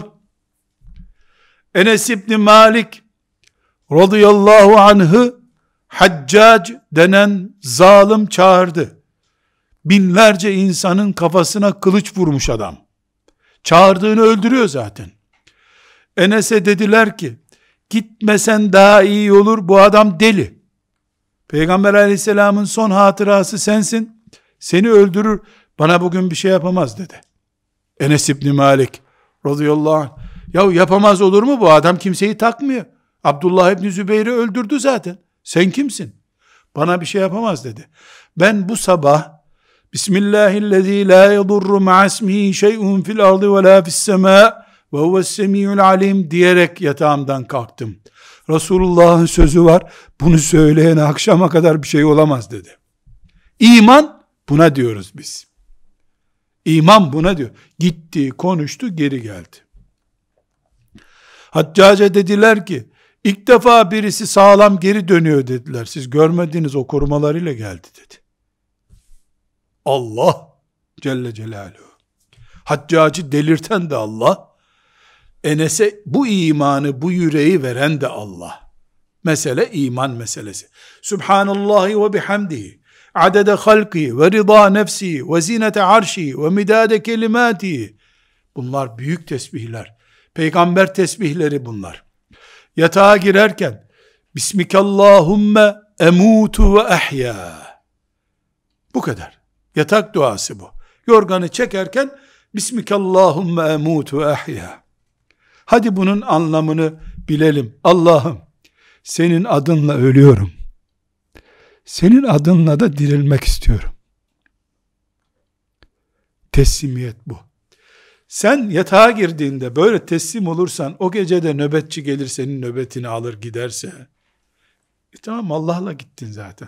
A: Enes İbni Malik radıyallahu anh'ı Haccac denen zalim çağırdı. Binlerce insanın kafasına kılıç vurmuş adam. Çağırdığını öldürüyor zaten. Enes'e dediler ki, gitmesen daha iyi olur, bu adam deli. Peygamber aleyhisselamın son hatırası sensin, seni öldürür, bana bugün bir şey yapamaz dedi. Enes İbni Malik radıyallahu anh, ya yapamaz olur mu, bu adam kimseyi takmıyor. Abdullah İbni Zübeyir'i öldürdü zaten. Sen kimsin? Bana bir şey yapamaz dedi. Ben bu sabah Bismillahillezî lâ yadurru ma'asmihi şey'un fil ardı ve lâ fissemâ ve huves-semî'ul alîm diyerek yatağımdan kalktım. Resulullah'ın sözü var, bunu söyleyene akşama kadar bir şey olamaz dedi. İman buna diyoruz biz. İman buna diyor. Gitti, konuştu, geri geldi. Haccaca dediler ki, ilk defa birisi sağlam geri dönüyor dediler. Siz görmediniz, o korumalarıyla geldi dedi. Allah Celle Celaluhu. Haccacı delirten de Allah. Enes'e bu imanı, bu yüreği veren de Allah. Mesele iman meselesi. Subhanallahi ve bihamdihi, adede halki ve rıza nefsi ve zinete arşi ve midade kelimati. Bunlar büyük tesbihler. Peygamber tesbihleri bunlar. Yatağa girerken Bismikallahümme emutu ve ahya. Bu kadar. Yatak duası bu. Yorganı çekerken Bismikallahümme emutu ve ahya. Hadi bunun anlamını bilelim. Allah'ım, senin adınla ölüyorum. Senin adınla da dirilmek istiyorum. Teslimiyet bu. Sen yatağa girdiğinde böyle teslim olursan, o gece de nöbetçi gelir senin nöbetini alır giderse, tamam, Allah'la gittin zaten.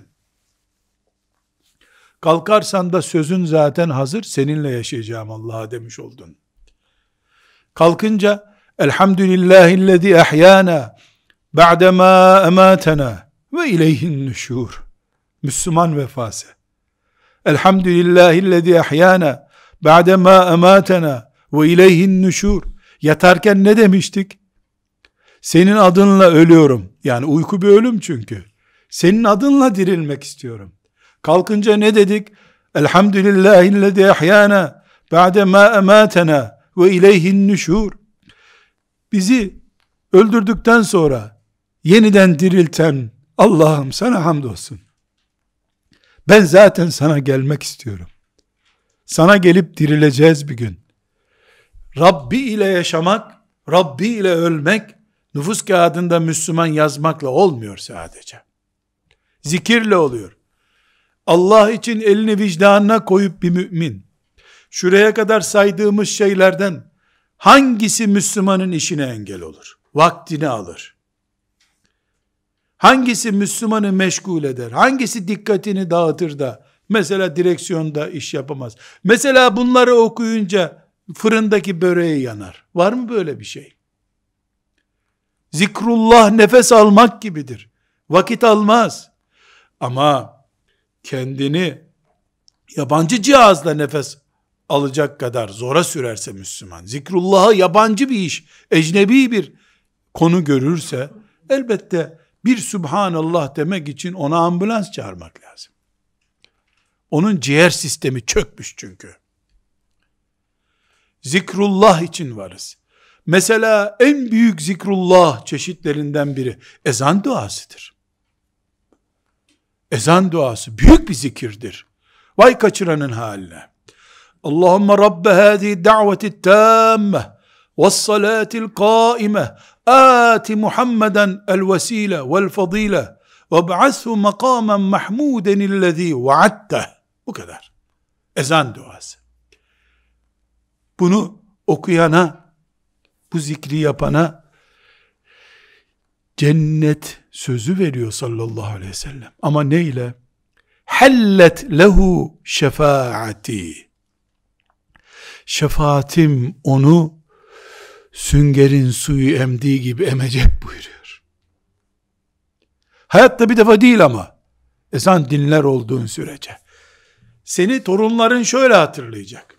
A: Kalkarsan da sözün zaten hazır, seninle yaşayacağım Allah'a demiş oldun. Kalkınca Elhamdülillahillezî ahyâna ba'demâ emâtena ve ileyhin nüşûr. Müslüman vefası. Elhamdülillahillezî ahyâna ba'demâ emâtena ve ileyhin nüşûr. Yatarken ne demiştik? Senin adınla ölüyorum. Yani uyku bir ölüm çünkü. Senin adınla dirilmek istiyorum. Kalkınca ne dedik? Elhamdülillahillezî ahyâna ba'demâ emâtena ve ileyhin nüşûr. Bizi öldürdükten sonra yeniden dirilten Allah'ım sana hamdolsun. Ben zaten sana gelmek istiyorum. Sana gelip dirileceğiz bir gün. Rabbi ile yaşamak, Rabbi ile ölmek, nüfus kağıdında Müslüman yazmakla olmuyor sadece. Zikirle oluyor. Allah için elini vicdanına koyup bir mümin, şuraya kadar saydığımız şeylerden hangisi Müslümanın işine engel olur? Vaktini alır. Hangisi Müslümanı meşgul eder? Hangisi dikkatini dağıtır da mesela direksiyonda iş yapamaz? Mesela bunları okuyunca fırındaki böreği yanar. Var mı böyle bir şey? Zikrullah nefes almak gibidir. Vakit almaz. Ama kendini yabancı cihazla nefes alacak kadar zora sürerse Müslüman, zikrullah'a yabancı bir iş, ecnebi bir konu görürse, elbette bir Subhanallah demek için ona ambulans çağırmak lazım. Onun ciğer sistemi çökmüş çünkü. Zikrullah için varız. Mesela en büyük zikrullah çeşitlerinden biri ezan duasıdır. Ezan duası büyük bir zikirdir. Vay kaçıranın haline. Allahümme Rabbe hâzihi da'veti tâmme ve's-salâtil kâime âti Muhammeden el-vesîle vel-fadîle veb'ashu makâmen mahmûdenillezî vaadteh. Bu kadar. Ezan duası. Bunu okuyana, bu zikri yapana cennet sözü veriyor sallallahu aleyhi ve sellem. Ama neyle? Hallet lehu şefaati. Şefaatim onu süngerin suyu emdiği gibi emecek buyuruyor. Hayatta bir defa değil ama ezan dinler olduğun sürece. Seni torunların şöyle hatırlayacak.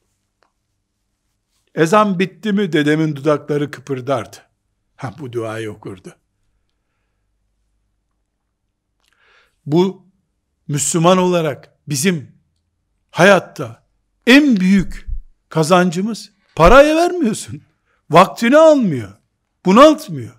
A: Ezan bitti mi dedemin dudakları kıpırdardı. Bu duayı okurdu. Bu Müslüman olarak bizim hayatta en büyük kazancımız, paraya vermiyorsun. Vaktini almıyor. Bunaltmıyor.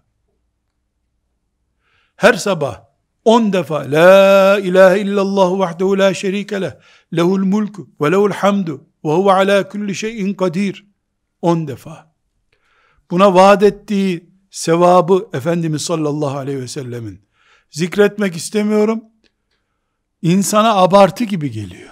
A: Her sabah 10 defa La ilahe illallah vahdehu la şerike leh lehul mulku ve lehul hamdu ve huve ala kulli şeyin kadir 10 defa. Buna vaat ettiği sevabı Efendimiz sallallahu aleyhi ve sellemin zikretmek istemiyorum. İnsana abartı gibi geliyor.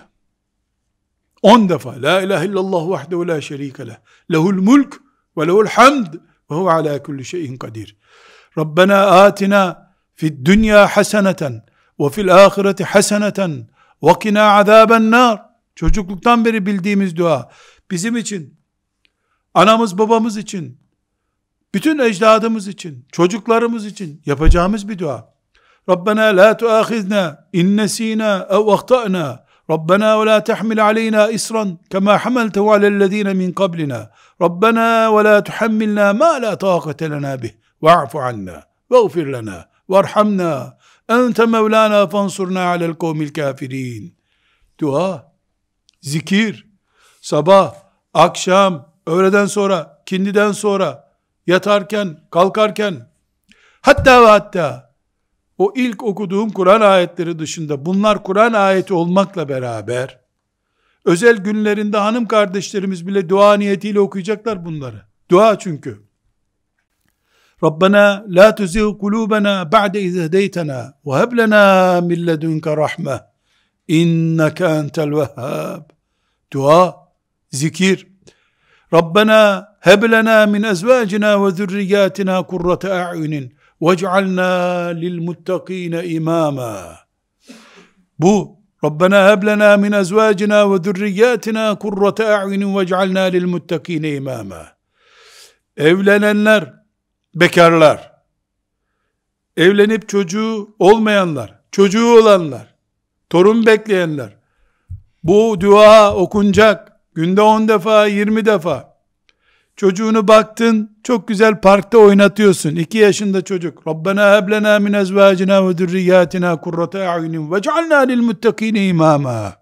A: 10 defa La ilahe illallah vahdehu la şerike leh lehul mulk ve lehul hamd ve huve ala kulli şeyin kadir. Rabbena atina fid dünya haseneten ve fil ahireti haseneten ve kina azaben nar. Çocukluktan beri bildiğimiz dua. Bizim için, anamız babamız için, bütün ecdadımız için, çocuklarımız için yapacağımız bir dua. Rabbena la tuâkhizna in nesînâ ev ahtâ'nâ. Rabbena ve la tahmil aleyna isran kema hamaltehu alellezîne min qablina. Rabbena ve la tuhammilna ma la tâkate lena bih. Va'fu anna veğfir lena varhamna ente mevlana fansurna alel kavmil kafirin. Dua, zikir, sabah, akşam, öğleden sonra, kindiden sonra, yatarken, kalkarken, hatta ve hatta o ilk okuduğum Kur'an ayetleri dışında, bunlar Kur'an ayeti olmakla beraber, özel günlerinde hanım kardeşlerimiz bile dua niyetiyle okuyacaklar bunları. Dua çünkü. Rabbena la tuzigh kulubena ba'de iz hedeytena ve heb lena min ledunke rahme inneke entel vehhab. Dua, zikir. Rabbena heb lena min ezvacina ve zürriyatina kurrate a'yunin vec'alna lil muttakine imama. Bu Rabbena heb lena min ezvacina ve zürriyatina kurrate a'yunin vec'alna lil muttakine imama. Evlenenler, bekarlar, evlenip çocuğu olmayanlar, çocuğu olanlar, torun bekleyenler, bu dua okunacak. Günde 10 defa, 20 defa. Çocuğunu baktın, çok güzel parkta oynatıyorsun. 2 yaşında çocuk. Rabbena heb lena min ezvacina ve zürriyatina kurrate a'yunin vec'alna lil muttakine imama.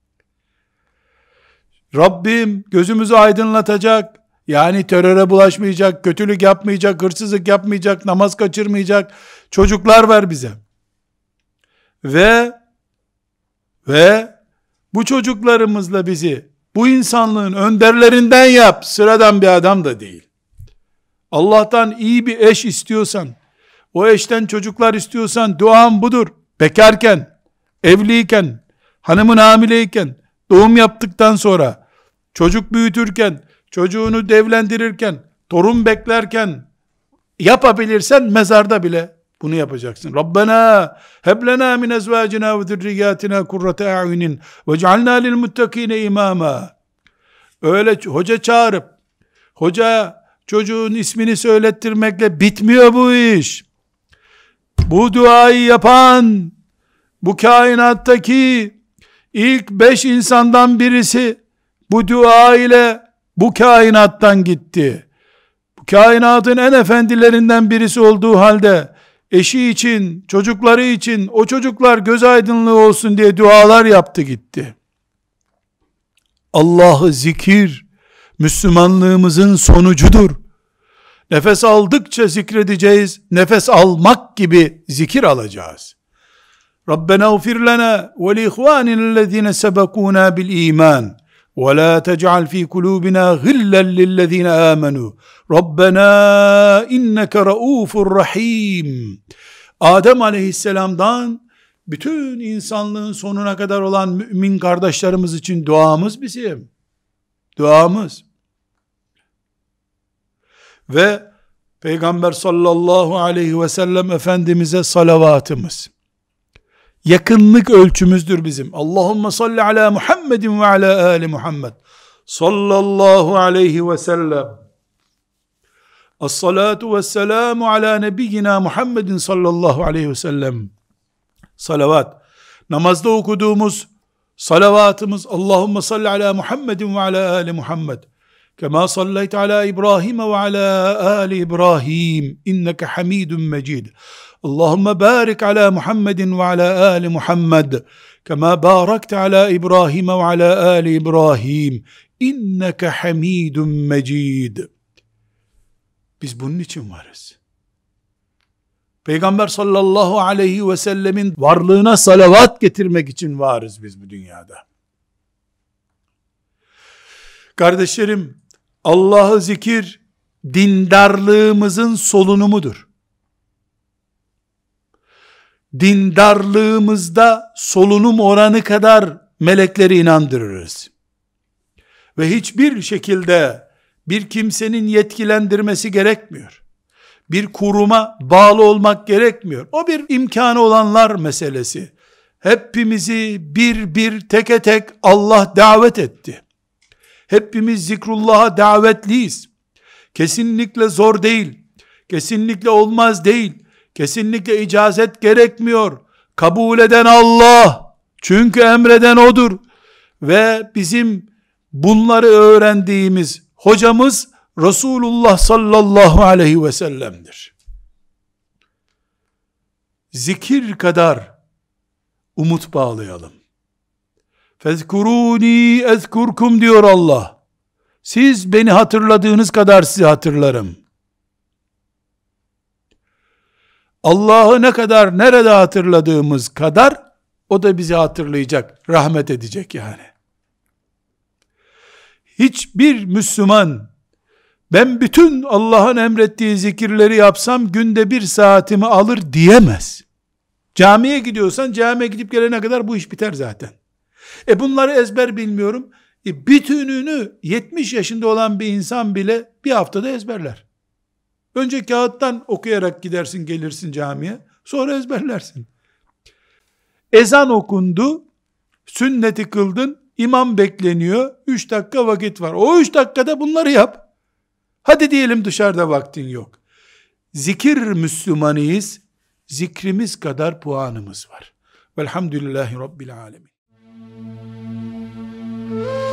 A: Rabbim gözümüzü aydınlatacak, yani teröre bulaşmayacak, kötülük yapmayacak, hırsızlık yapmayacak, namaz kaçırmayacak çocuklar ver bize. Ve bu çocuklarımızla bizi bu insanlığın önderlerinden yap. Sıradan bir adam da değil. Allah'tan iyi bir eş istiyorsan, o eşten çocuklar istiyorsan duan budur. Bekarken, evliyken, hanımın hamileyken, doğum yaptıktan sonra, çocuk büyütürken, çocuğunu devlendirirken, torun beklerken, yapabilirsen mezarda bile bunu yapacaksın. Rabbena heb lena min ezvacina ve zürriyatina kurrate a'yunin vec'alna lil muttakine imama. Öyle hoca çağırıp hoca çocuğun ismini söylettirmekle bitmiyor bu iş. Bu duayı yapan, bu kainattaki ilk 5 insandan birisi bu dua ile bu kainattan gitti. Bu kainatın en efendilerinden birisi olduğu halde eşi için, çocukları için, o çocuklar göz aydınlığı olsun diye dualar yaptı gitti. Allah'ı zikir, Müslümanlığımızın sonucudur. Nefes aldıkça zikredeceğiz, nefes almak gibi zikir alacağız. Rabbena ufir lana ve li ihvanina sebekuna bil iman ve la tec'al fi kulubina gillen lillezine amenu. Rabbena inneke raufur rahim. Adem aleyhisselamdan bütün insanlığın sonuna kadar olan mümin kardeşlerimiz için duamız bizim. Duamız. ve Peygamber sallallahu aleyhi ve sellem Efendimiz'e salavatımız yakınlık ölçümüzdür bizim. Allahümme salli ala Muhammedin ve ala ali Muhammed sallallahu aleyhi ve sellem. As-salatu ve selamu ala nebiyyina Muhammedin sallallahu aleyhi ve sellem. Salavat. Namazda okuduğumuz salavatımız Allahümme salli ala Muhammedin ve ala ali Muhammed. Kema sallayte ala İbrahim ve ala ali İbrahim. İnneke hamidun mecid. Allahümme barik ala Muhammedin ve ala ali Muhammed. Kema barakte ala İbrahim ve ala ali İbrahim. İnneke hamidun mecid. Biz bunun için varız. Peygamber sallallahu aleyhi ve sellemin varlığına salavat getirmek için varız biz bu dünyada. Kardeşlerim, Allah'ı zikir dindarlığımızın solunumudur. Dindarlığımızda solunum oranı kadar melekleri inandırırız. Ve hiçbir şekilde bir kimsenin yetkilendirmesi gerekmiyor. Bir kuruma bağlı olmak gerekmiyor. O bir imkanı olanlar meselesi. Hepimizi bir teke tek Allah davet etti. Hepimiz zikrullah'a davetliyiz. Kesinlikle zor değil. Kesinlikle olmaz değil. Kesinlikle icazet gerekmiyor. Kabul eden Allah. Çünkü emreden O'dur. Ve bizim bunları öğrendiğimiz hocamız Resulullah sallallahu aleyhi ve sellem'dir. Zikir kadar umut bağlayalım. Fezkuruni ezkurkum diyor Allah. Siz beni hatırladığınız kadar sizi hatırlarım. Allah'ı ne kadar nerede hatırladığımız kadar o da bizi hatırlayacak, rahmet edecek yani. Hiçbir Müslüman ben bütün Allah'ın emrettiği zikirleri yapsam günde 1 saatimi alır diyemez. Camiye gidiyorsan camiye gidip gelene kadar bu iş biter zaten. Bunları ezber bilmiyorum. Bütününü 70 yaşında olan bir insan bile bir haftada ezberler. Önce kağıttan okuyarak gidersin gelirsin camiye. Sonra ezberlersin. Ezan okundu. Sünneti kıldın. İmam bekleniyor. 3 dakika vakit var. O 3 dakikada bunları yap. Hadi diyelim dışarıda vaktin yok. Zikir Müslümanıyız. Zikrimiz kadar puanımız var. Velhamdülillahi Rabbil alemin.